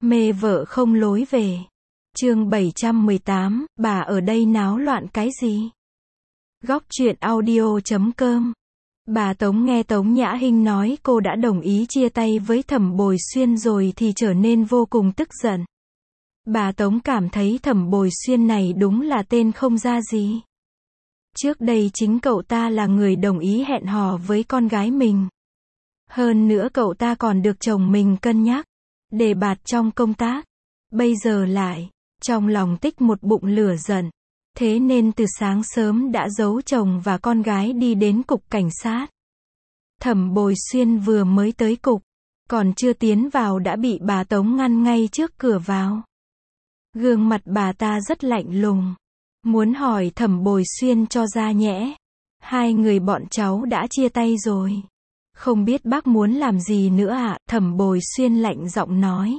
Mê vợ không lối về. Chương 718, bà ở đây náo loạn cái gì? Góc truyện audio.com. Bà Tống nghe Tống Nhã Hinh nói cô đã đồng ý chia tay với Thẩm Bồi Xuyên rồi thì trở nên vô cùng tức giận. Bà Tống cảm thấy Thẩm Bồi Xuyên này đúng là tên không ra gì. Trước đây chính cậu ta là người đồng ý hẹn hò với con gái mình. Hơn nữa cậu ta còn được chồng mình cân nhắc, đề bạt trong công tác. Bây giờ lại, trong lòng tích một bụng lửa giận. Thế nên từ sáng sớm đã giấu chồng và con gái đi đến cục cảnh sát. Thẩm Bồi Xuyên vừa mới tới cục, còn chưa tiến vào đã bị bà Tống ngăn ngay trước cửa vào. Gương mặt bà ta rất lạnh lùng, muốn hỏi Thẩm Bồi Xuyên cho ra nhẽ. Hai người bọn cháu đã chia tay rồi. Không biết bác muốn làm gì nữa ạ? Thẩm Bồi Xuyên lạnh giọng nói.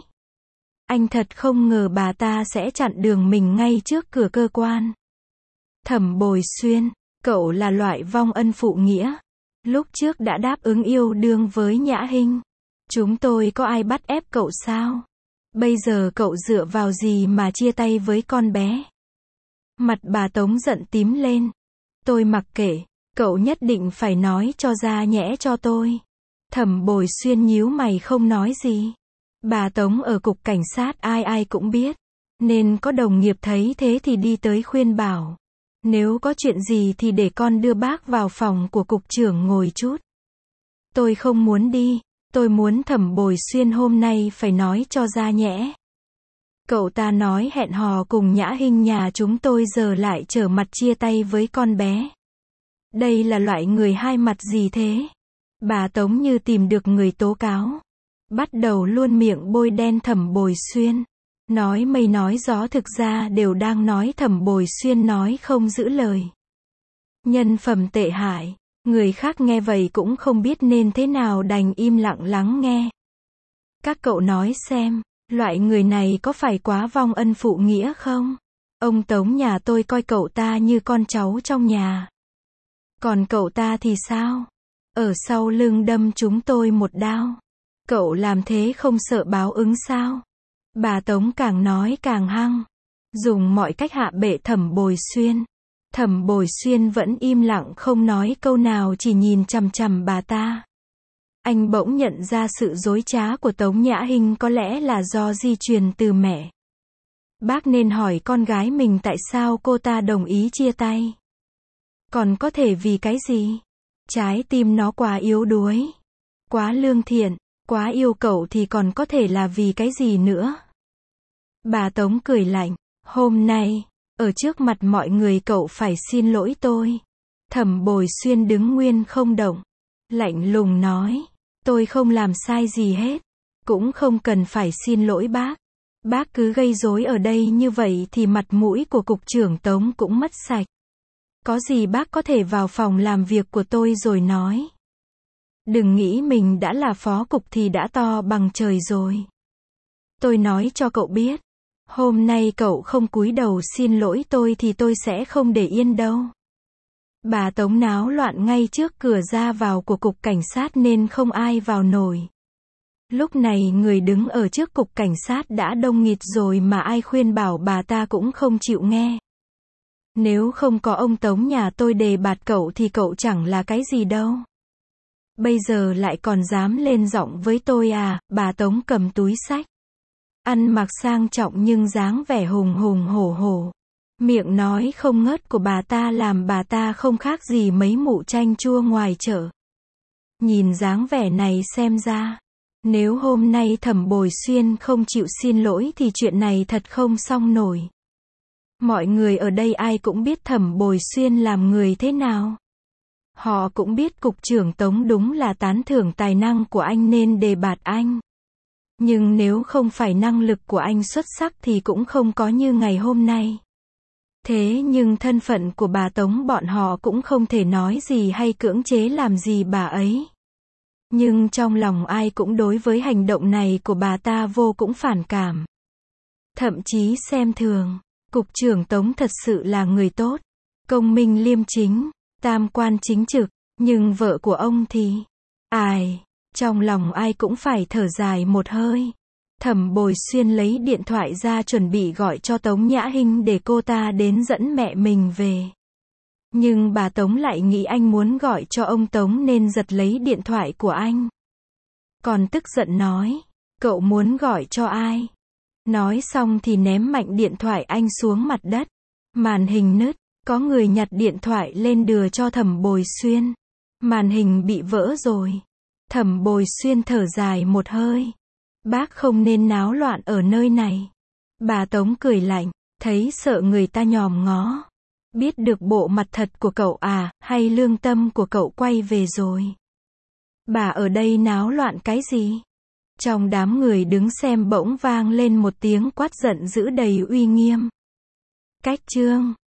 Anh thật không ngờ bà ta sẽ chặn đường mình ngay trước cửa cơ quan. Thẩm Bồi Xuyên, cậu là loại vong ân phụ nghĩa. Lúc trước đã đáp ứng yêu đương với Nhã Hinh. Chúng tôi có ai bắt ép cậu sao? Bây giờ cậu dựa vào gì mà chia tay với con bé? Mặt bà Tống giận tím lên. Tôi mặc kệ, cậu nhất định phải nói cho ra nhẽ cho tôi. Thẩm Bồi Xuyên nhíu mày không nói gì. Bà Tống ở cục cảnh sát ai ai cũng biết. Nên có đồng nghiệp thấy thế thì đi tới khuyên bảo. Nếu có chuyện gì thì để con đưa bác vào phòng của cục trưởng ngồi chút. Tôi không muốn đi. Tôi muốn Thẩm Bồi Xuyên hôm nay phải nói cho ra nhẽ. Cậu ta nói hẹn hò cùng Nhã Hinh nhà chúng tôi giờ lại trở mặt chia tay với con bé. Đây là loại người hai mặt gì thế? Bà Tống như tìm được người tố cáo. Bắt đầu luôn miệng bôi đen Thẩm Bồi Xuyên. Nói mây nói gió thực ra đều đang nói Thẩm Bồi Xuyên nói không giữ lời. Nhân phẩm tệ hại. Người khác nghe vậy cũng không biết nên thế nào đành im lặng lắng nghe. Các cậu nói xem, loại người này có phải quá vong ân phụ nghĩa không? Ông Tống nhà tôi coi cậu ta như con cháu trong nhà. Còn cậu ta thì sao? Ở sau lưng đâm chúng tôi một đao. Cậu làm thế không sợ báo ứng sao? Bà Tống càng nói càng hăng. Dùng mọi cách hạ bệ Thẩm Bồi Xuyên. Thẩm Bồi Xuyên vẫn im lặng không nói câu nào chỉ nhìn chằm chằm bà ta. Anh bỗng nhận ra sự dối trá của Tống Nhã Hinh có lẽ là do di truyền từ mẹ. Bác nên hỏi con gái mình tại sao cô ta đồng ý chia tay. Còn có thể vì cái gì? Trái tim nó quá yếu đuối, quá lương thiện, quá yêu cậu thì còn có thể là vì cái gì nữa? Bà Tống cười lạnh. Hôm nay, ở trước mặt mọi người cậu phải xin lỗi tôi. Thẩm Bồi Xuyên đứng nguyên không động. Lạnh lùng nói. Tôi không làm sai gì hết. Cũng không cần phải xin lỗi bác. Bác cứ gây rối ở đây như vậy thì mặt mũi của cục trưởng Tống cũng mất sạch. Có gì bác có thể vào phòng làm việc của tôi rồi nói. Đừng nghĩ mình đã là phó cục thì đã to bằng trời rồi. Tôi nói cho cậu biết. Hôm nay cậu không cúi đầu xin lỗi tôi thì tôi sẽ không để yên đâu. Bà Tống náo loạn ngay trước cửa ra vào của cục cảnh sát nên không ai vào nổi. Lúc này người đứng ở trước cục cảnh sát đã đông nghịt rồi mà ai khuyên bảo bà ta cũng không chịu nghe. Nếu không có ông Tống nhà tôi đề bạt cậu thì cậu chẳng là cái gì đâu. Bây giờ lại còn dám lên giọng với tôi à? Bà Tống cầm túi xách. Ăn mặc sang trọng nhưng dáng vẻ hùng hùng hổ hổ. Miệng nói không ngớt của bà ta làm bà ta không khác gì mấy mụ chanh chua ngoài chợ. Nhìn dáng vẻ này xem ra, nếu hôm nay Thẩm Bồi Xuyên không chịu xin lỗi thì chuyện này thật không xong nổi. Mọi người ở đây ai cũng biết Thẩm Bồi Xuyên làm người thế nào. Họ cũng biết cục trưởng Tống đúng là tán thưởng tài năng của anh nên đề bạt anh. Nhưng nếu không phải năng lực của anh xuất sắc thì cũng không có như ngày hôm nay. Thế nhưng thân phận của bà Tống bọn họ cũng không thể nói gì hay cưỡng chế làm gì bà ấy. Nhưng trong lòng ai cũng đối với hành động này của bà ta vô cùng phản cảm. Thậm chí xem thường. Cục trưởng Tống thật sự là người tốt, công minh liêm chính, tam quan chính trực, nhưng vợ của ông thì... Ai, trong lòng ai cũng phải thở dài một hơi. Thẩm Bồi Xuyên lấy điện thoại ra chuẩn bị gọi cho Tống Nhã Hinh để cô ta đến dẫn mẹ mình về. Nhưng bà Tống lại nghĩ anh muốn gọi cho ông Tống nên giật lấy điện thoại của anh. Còn tức giận nói, cậu muốn gọi cho ai? Nói xong thì ném mạnh điện thoại anh xuống mặt đất. Màn hình nứt, có người nhặt điện thoại lên đưa cho Thẩm Bồi Xuyên. Màn hình bị vỡ rồi. Thẩm Bồi Xuyên thở dài một hơi. Bác không nên náo loạn ở nơi này. Bà Tống cười lạnh, thấy sợ người ta nhòm ngó. Biết được bộ mặt thật của cậu à, hay lương tâm của cậu quay về rồi? Bà ở đây náo loạn cái gì? Trong đám người đứng xem bỗng vang lên một tiếng quát giận dữ đầy uy nghiêm. Cách chương